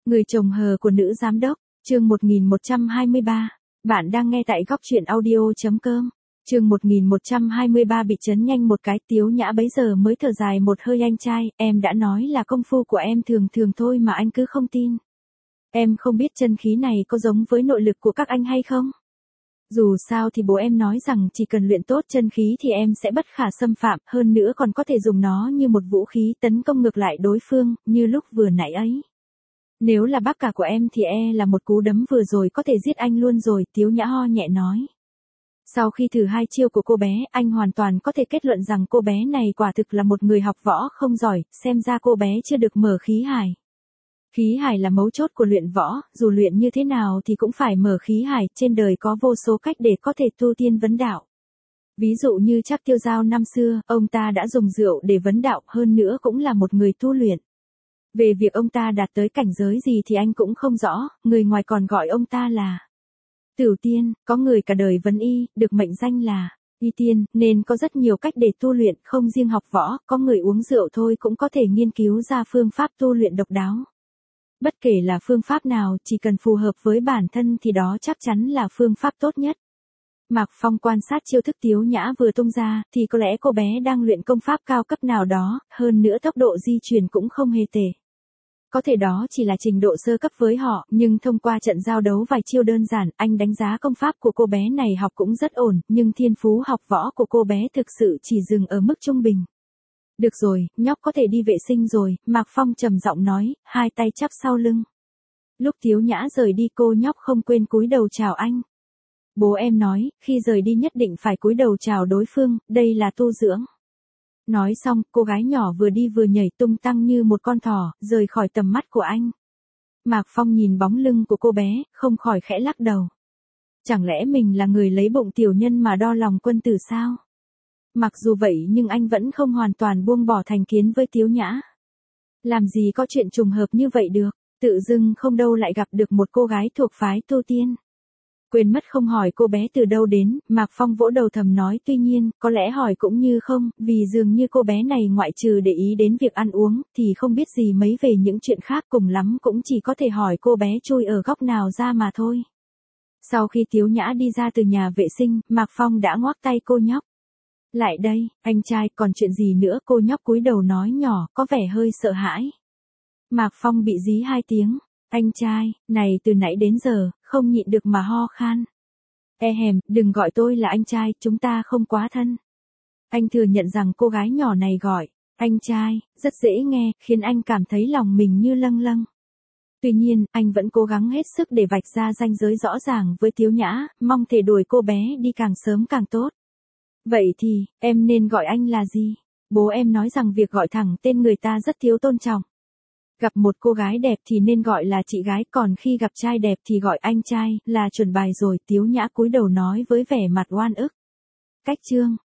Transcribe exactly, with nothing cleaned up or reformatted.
Người chồng hờ của nữ giám đốc, chương một nghìn một trăm hai mươi ba. Bạn đang nghe tại góc truyện audio.com. Chương một nghìn một trăm hai mươi ba bị chấn nhanh một cái, Tiếu Nhã bấy giờ mới thở dài một hơi. Anh trai, em đã nói là công phu của em thường thường thôi mà anh cứ không tin. Em không biết chân khí này có giống với nội lực của các anh hay không? Dù sao thì bố em nói rằng chỉ cần luyện tốt chân khí thì em sẽ bất khả xâm phạm, hơn nữa còn có thể dùng nó như một vũ khí tấn công ngược lại đối phương, như lúc vừa nãy ấy. Nếu là bác cả của em thì e là một cú đấm vừa rồi có thể giết anh luôn rồi, Tiếu Nhã ho nhẹ nói. Sau khi thử hai chiêu của cô bé, anh hoàn toàn có thể kết luận rằng cô bé này quả thực là một người học võ không giỏi, xem ra cô bé chưa được mở khí hải. Khí hải là mấu chốt của luyện võ, dù luyện như thế nào thì cũng phải mở khí hải, trên đời có vô số cách để có thể tu tiên vấn đạo. Ví dụ như Trác Tiêu Giao năm xưa, ông ta đã dùng rượu để vấn đạo, hơn nữa cũng là một người tu luyện. Về việc ông ta đạt tới cảnh giới gì thì anh cũng không rõ, người ngoài còn gọi ông ta là Tửu Tiên, có người cả đời vấn y, được mệnh danh là Y Tiên, nên có rất nhiều cách để tu luyện, không riêng học võ, có người uống rượu thôi cũng có thể nghiên cứu ra phương pháp tu luyện độc đáo. Bất kể là phương pháp nào, chỉ cần phù hợp với bản thân thì đó chắc chắn là phương pháp tốt nhất. Mạc Phong quan sát chiêu thức Tiếu Nhã vừa tung ra, thì có lẽ cô bé đang luyện công pháp cao cấp nào đó, hơn nữa tốc độ di chuyển cũng không hề tệ. Có thể đó chỉ là trình độ sơ cấp với họ, nhưng thông qua trận giao đấu vài chiêu đơn giản, anh đánh giá công pháp của cô bé này học cũng rất ổn, nhưng thiên phú học võ của cô bé thực sự chỉ dừng ở mức trung bình. Được rồi, nhóc có thể đi vệ sinh rồi, Mạc Phong trầm giọng nói, hai tay chắp sau lưng. Lúc Tiếu Nhã rời đi cô nhóc không quên cúi đầu chào anh. Bố em nói, khi rời đi nhất định phải cúi đầu chào đối phương, đây là tu dưỡng. Nói xong, cô gái nhỏ vừa đi vừa nhảy tung tăng như một con thỏ, rời khỏi tầm mắt của anh. Mạc Phong nhìn bóng lưng của cô bé, không khỏi khẽ lắc đầu. Chẳng lẽ mình là người lấy bụng tiểu nhân mà đo lòng quân tử sao? Mặc dù vậy nhưng anh vẫn không hoàn toàn buông bỏ thành kiến với Tiếu Nhã. Làm gì có chuyện trùng hợp như vậy được, tự dưng không đâu lại gặp được một cô gái thuộc phái tu tiên. Quên mất không hỏi cô bé từ đâu đến, Mạc Phong vỗ đầu thầm nói tuy nhiên, có lẽ hỏi cũng như không, vì dường như cô bé này ngoại trừ để ý đến việc ăn uống, thì không biết gì mấy về những chuyện khác, cùng lắm cũng chỉ có thể hỏi cô bé chui ở góc nào ra mà thôi. Sau khi Tiếu Nhã đi ra từ nhà vệ sinh, Mạc Phong đã ngoắc tay cô nhóc. Lại đây, anh trai, còn chuyện gì nữa? Cô nhóc cúi đầu nói nhỏ, có vẻ hơi sợ hãi. Mạc Phong bị dí hai tiếng. Anh trai, này từ nãy đến giờ, không nhịn được mà ho khan. E hèm, đừng gọi tôi là anh trai, chúng ta không quá thân. Anh thừa nhận rằng cô gái nhỏ này gọi anh trai, rất dễ nghe, khiến anh cảm thấy lòng mình như lâng lâng. Tuy nhiên, anh vẫn cố gắng hết sức để vạch ra ranh giới rõ ràng với Tiếu Nhã, mong thể đuổi cô bé đi càng sớm càng tốt. Vậy thì, em nên gọi anh là gì? Bố em nói rằng việc gọi thẳng tên người ta rất thiếu tôn trọng. Gặp một cô gái đẹp thì nên gọi là chị gái, còn khi gặp trai đẹp thì gọi anh trai, là chuẩn bài rồi. Tiếu Nhã cúi đầu nói với vẻ mặt oan ức. Cách chương,